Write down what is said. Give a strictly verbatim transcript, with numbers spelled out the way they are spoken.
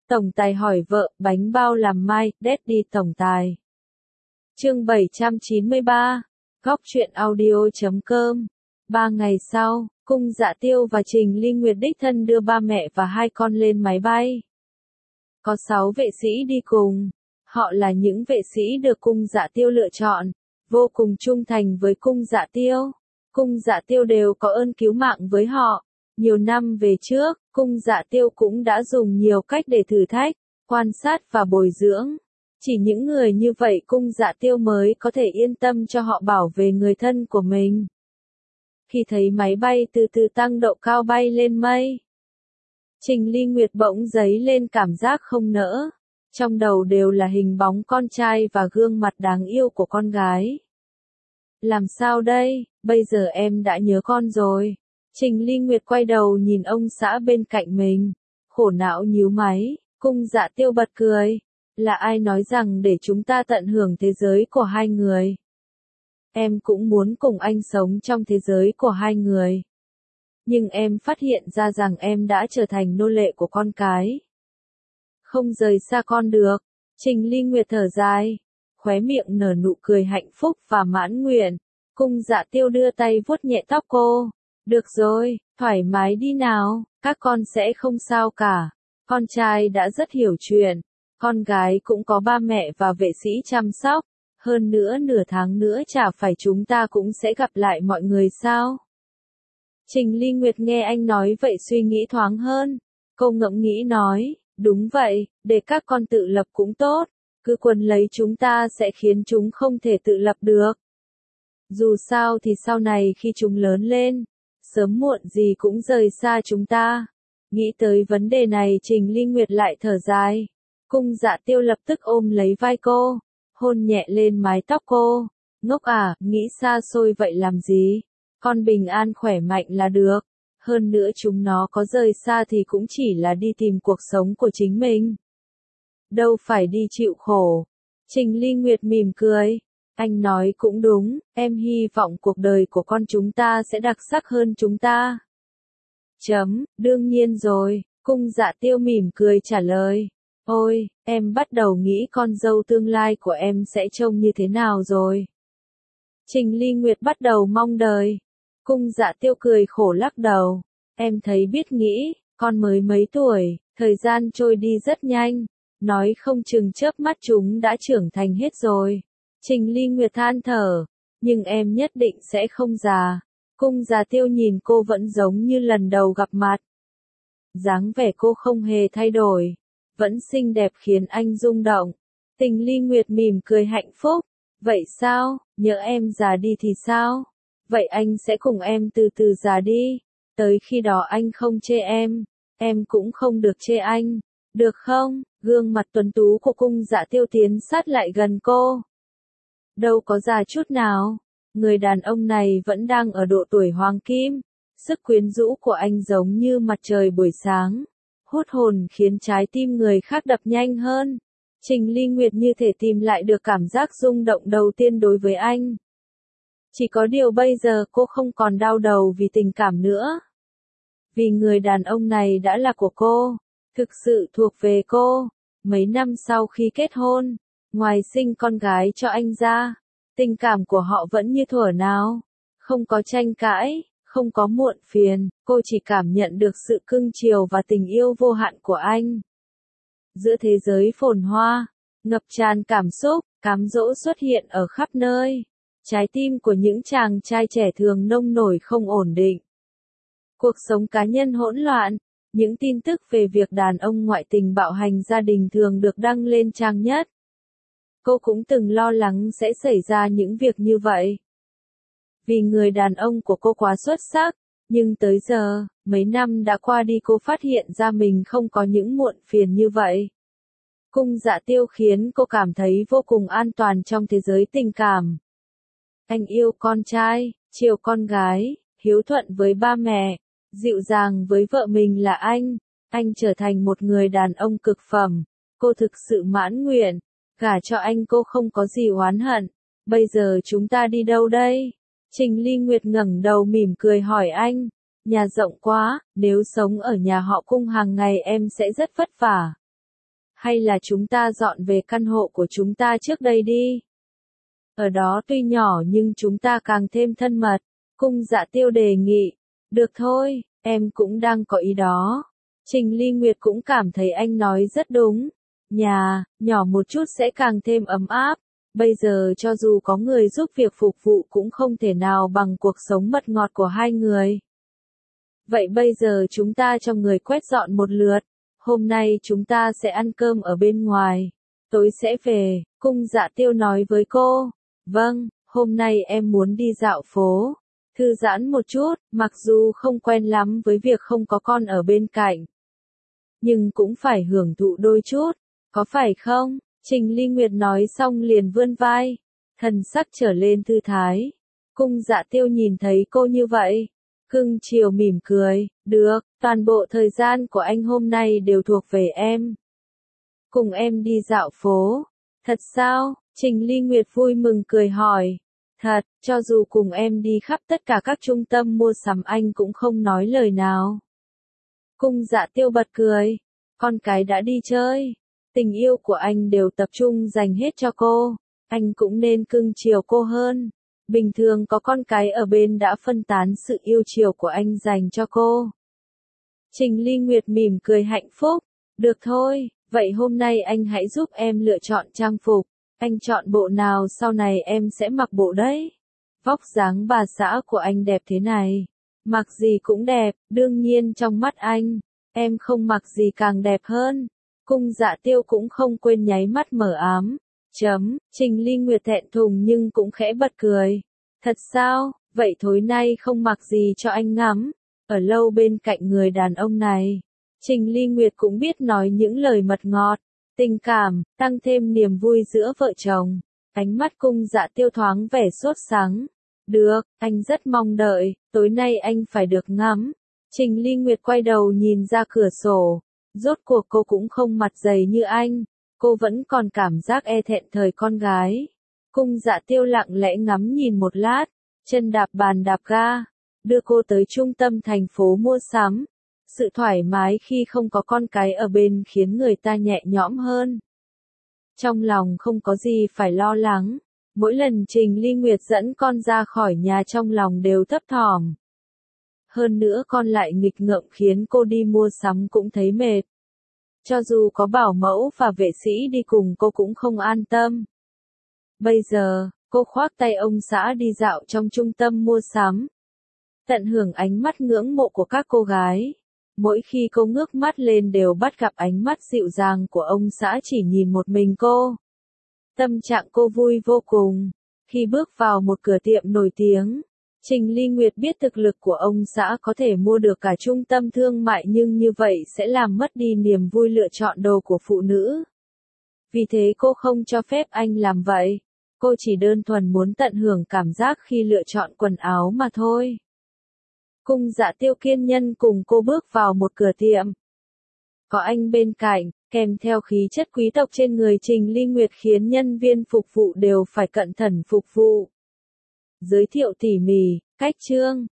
Tổng tài hỏi vợ, bánh bao làm mai, Daddy tổng tài. Chương bảy trăm chín mươi ba, Góc truyện audio chấm com. Ba ngày sau, Cung Dạ Tiêu và Trình Ly Nguyệt đích thân đưa ba mẹ và hai con lên máy bay. Có sáu vệ sĩ đi cùng. Họ là những vệ sĩ được Cung Dạ Tiêu lựa chọn, vô cùng trung thành với Cung Dạ Tiêu. Cung Dạ Tiêu đều có ơn cứu mạng với họ. Nhiều năm về trước, Cung Dạ Tiêu cũng đã dùng nhiều cách để thử thách, quan sát và bồi dưỡng. Chỉ những người như vậy Cung Dạ Tiêu mới có thể yên tâm cho họ bảo vệ người thân của mình. Khi thấy máy bay từ từ tăng độ cao bay lên mây, Trình Ly Nguyệt bỗng dấy lên cảm giác không nỡ. Trong đầu đều là hình bóng con trai và gương mặt đáng yêu của con gái. Làm sao đây, bây giờ em đã nhớ con rồi. Trình Ly Nguyệt quay đầu nhìn ông xã bên cạnh mình, khổ não nhíu máy. Cung Dạ Tiêu bật cười. Là ai nói rằng để chúng ta tận hưởng thế giới của hai người? Em cũng muốn cùng anh sống trong thế giới của hai người. Nhưng em phát hiện ra rằng em đã trở thành nô lệ của con cái. Không rời xa con được. Trình Ly Nguyệt thở dài, khóe miệng nở nụ cười hạnh phúc và mãn nguyện. Cung Dạ Tiêu đưa tay vuốt nhẹ tóc cô. Được rồi, thoải mái đi nào, các con sẽ không sao cả. Con trai đã rất hiểu chuyện. Con gái cũng có ba mẹ và vệ sĩ chăm sóc. Hơn nữa nửa tháng nữa chả phải chúng ta cũng sẽ gặp lại mọi người sao? Trình Ly Nguyệt nghe anh nói vậy suy nghĩ thoáng hơn. Cô ngẫm nghĩ nói, đúng vậy, để các con tự lập cũng tốt. Cứ quấn lấy chúng ta sẽ khiến chúng không thể tự lập được. Dù sao thì sau này khi chúng lớn lên, sớm muộn gì cũng rời xa chúng ta. Nghĩ tới vấn đề này Trình Ly Nguyệt lại thở dài. Cung Dạ Tiêu lập tức ôm lấy vai cô, hôn nhẹ lên mái tóc cô. Ngốc à, nghĩ xa xôi vậy làm gì? Con bình an khỏe mạnh là được. Hơn nữa chúng nó có rời xa thì cũng chỉ là đi tìm cuộc sống của chính mình. Đâu phải đi chịu khổ. Trình Ly Nguyệt mỉm cười. Anh nói cũng đúng, em hy vọng cuộc đời của con chúng ta sẽ đặc sắc hơn chúng ta. Chấm, đương nhiên rồi, Cung Dạ Tiêu mỉm cười trả lời. Ôi, em bắt đầu nghĩ con dâu tương lai của em sẽ trông như thế nào rồi. Trình Ly Nguyệt bắt đầu mong đợi. Cung Dạ Tiêu cười khổ lắc đầu. Em thấy biết nghĩ, con mới mấy tuổi, thời gian trôi đi rất nhanh. Nói không chừng chớp mắt chúng đã trưởng thành hết rồi. Trình Ly Nguyệt than thở. Nhưng em nhất định sẽ không già. Cung Dạ Tiêu nhìn cô vẫn giống như lần đầu gặp mặt. Dáng vẻ cô không hề thay đổi. Vẫn xinh đẹp khiến anh rung động. Trình Ly Nguyệt mỉm cười hạnh phúc. Vậy sao, nhớ em già đi thì sao? Vậy anh sẽ cùng em từ từ già đi. Tới khi đó anh không chê em. Em cũng không được chê anh. Được không? Gương mặt tuấn tú của Cung Dạ Tiêu tiến sát lại gần cô. Đâu có già chút nào. Người đàn ông này vẫn đang ở độ tuổi hoàng kim. Sức quyến rũ của anh giống như mặt trời buổi sáng. Hút hồn khiến trái tim người khác đập nhanh hơn. Trình Ly Nguyệt như thể tìm lại được cảm giác rung động đầu tiên đối với anh. Chỉ có điều bây giờ cô không còn đau đầu vì tình cảm nữa. Vì người đàn ông này đã là của cô. Thực sự thuộc về cô. Mấy năm sau khi kết hôn, ngoài sinh con gái cho anh ra, tình cảm của họ vẫn như thuở nào. Không có tranh cãi, không có muộn phiền, cô chỉ cảm nhận được sự cưng chiều và tình yêu vô hạn của anh. Giữa thế giới phồn hoa, ngập tràn cảm xúc, cám dỗ xuất hiện ở khắp nơi. Trái tim của những chàng trai trẻ thường nông nổi không ổn định. Cuộc sống cá nhân hỗn loạn. Những tin tức về việc đàn ông ngoại tình bạo hành gia đình thường được đăng lên trang nhất. Cô cũng từng lo lắng sẽ xảy ra những việc như vậy. Vì người đàn ông của cô quá xuất sắc, nhưng tới giờ, mấy năm đã qua đi cô phát hiện ra mình không có những muộn phiền như vậy. Cung Dạ Tiêu khiến cô cảm thấy vô cùng an toàn trong thế giới tình cảm. Anh yêu con trai, chiều con gái, hiếu thuận với ba mẹ, dịu dàng với vợ mình là anh. Anh trở thành một người đàn ông cực phẩm. Cô thực sự mãn nguyện. Gả cho anh cô không có gì oán hận. Bây giờ chúng ta đi đâu đây? Trình Ly Nguyệt ngẩng đầu mỉm cười hỏi anh. Nhà rộng quá, nếu sống ở nhà họ Cung hàng ngày em sẽ rất vất vả. Hay là chúng ta dọn về căn hộ của chúng ta trước đây đi. Ở đó tuy nhỏ nhưng chúng ta càng thêm thân mật. Cung Dạ Tiêu đề nghị. Được thôi, em cũng đang có ý đó. Trình Ly Nguyệt cũng cảm thấy anh nói rất đúng. Nhà, nhỏ một chút sẽ càng thêm ấm áp. Bây giờ cho dù có người giúp việc phục vụ cũng không thể nào bằng cuộc sống mật ngọt của hai người. Vậy bây giờ chúng ta cho người quét dọn một lượt. Hôm nay chúng ta sẽ ăn cơm ở bên ngoài. Tối sẽ về, Cung Dạ Tiêu nói với cô. Vâng, hôm nay em muốn đi dạo phố. Thư giãn một chút, mặc dù không quen lắm với việc không có con ở bên cạnh. Nhưng cũng phải hưởng thụ đôi chút, có phải không? Trình Ly Nguyệt nói xong liền vươn vai. Thần sắc trở lên thư thái. Cung Dạ Tiêu nhìn thấy cô như vậy. Cưng chiều mỉm cười, được, toàn bộ thời gian của anh hôm nay đều thuộc về em. Cùng em đi dạo phố. Thật sao? Trình Ly Nguyệt vui mừng cười hỏi. Thật, cho dù cùng em đi khắp tất cả các trung tâm mua sắm anh cũng không nói lời nào. Cung Dạ Tiêu bật cười. Con cái đã đi chơi. Tình yêu của anh đều tập trung dành hết cho cô. Anh cũng nên cưng chiều cô hơn. Bình thường có con cái ở bên đã phân tán sự yêu chiều của anh dành cho cô. Trình Ly Nguyệt mỉm cười hạnh phúc. Được thôi, vậy hôm nay anh hãy giúp em lựa chọn trang phục. Anh chọn bộ nào sau này em sẽ mặc bộ đấy. Vóc dáng bà xã của anh đẹp thế này. Mặc gì cũng đẹp, đương nhiên trong mắt anh. Em không mặc gì càng đẹp hơn. Cung Dạ Tiêu cũng không quên nháy mắt mở ám. Chấm, Trình Ly Nguyệt thẹn thùng nhưng cũng khẽ bật cười. Thật sao, vậy tối nay không mặc gì cho anh ngắm. Ở lâu bên cạnh người đàn ông này. Trình Ly Nguyệt cũng biết nói những lời mật ngọt. Tình cảm, tăng thêm niềm vui giữa vợ chồng. Ánh mắt Cung Dạ Tiêu thoáng vẻ sốt sắng. Được, anh rất mong đợi, tối nay anh phải được ngắm. Trình Ly Nguyệt quay đầu nhìn ra cửa sổ. Rốt cuộc cô cũng không mặt dày như anh. Cô vẫn còn cảm giác e thẹn thời con gái. Cung Dạ Tiêu lặng lẽ ngắm nhìn một lát. Chân đạp bàn đạp ga. Đưa cô tới trung tâm thành phố mua sắm. Sự thoải mái khi không có con cái ở bên khiến người ta nhẹ nhõm hơn. Trong lòng không có gì phải lo lắng. Mỗi lần Trình Ly Nguyệt dẫn con ra khỏi nhà trong lòng đều thấp thỏm. Hơn nữa con lại nghịch ngợm khiến cô đi mua sắm cũng thấy mệt. Cho dù có bảo mẫu và vệ sĩ đi cùng cô cũng không an tâm. Bây giờ, cô khoác tay ông xã đi dạo trong trung tâm mua sắm. Tận hưởng ánh mắt ngưỡng mộ của các cô gái. Mỗi khi cô ngước mắt lên đều bắt gặp ánh mắt dịu dàng của ông xã chỉ nhìn một mình cô. Tâm trạng cô vui vô cùng. Khi bước vào một cửa tiệm nổi tiếng, Trình Ly Nguyệt biết thực lực của ông xã có thể mua được cả trung tâm thương mại nhưng như vậy sẽ làm mất đi niềm vui lựa chọn đồ của phụ nữ. Vì thế cô không cho phép anh làm vậy. Cô chỉ đơn thuần muốn tận hưởng cảm giác khi lựa chọn quần áo mà thôi. Cung Dạ Tiêu kiên nhân cùng cô bước vào một cửa tiệm. Có anh bên cạnh, kèm theo khí chất quý tộc trên người Trình Ly Nguyệt khiến nhân viên phục vụ đều phải cẩn thận phục vụ. Giới thiệu tỉ mỉ, cách trương,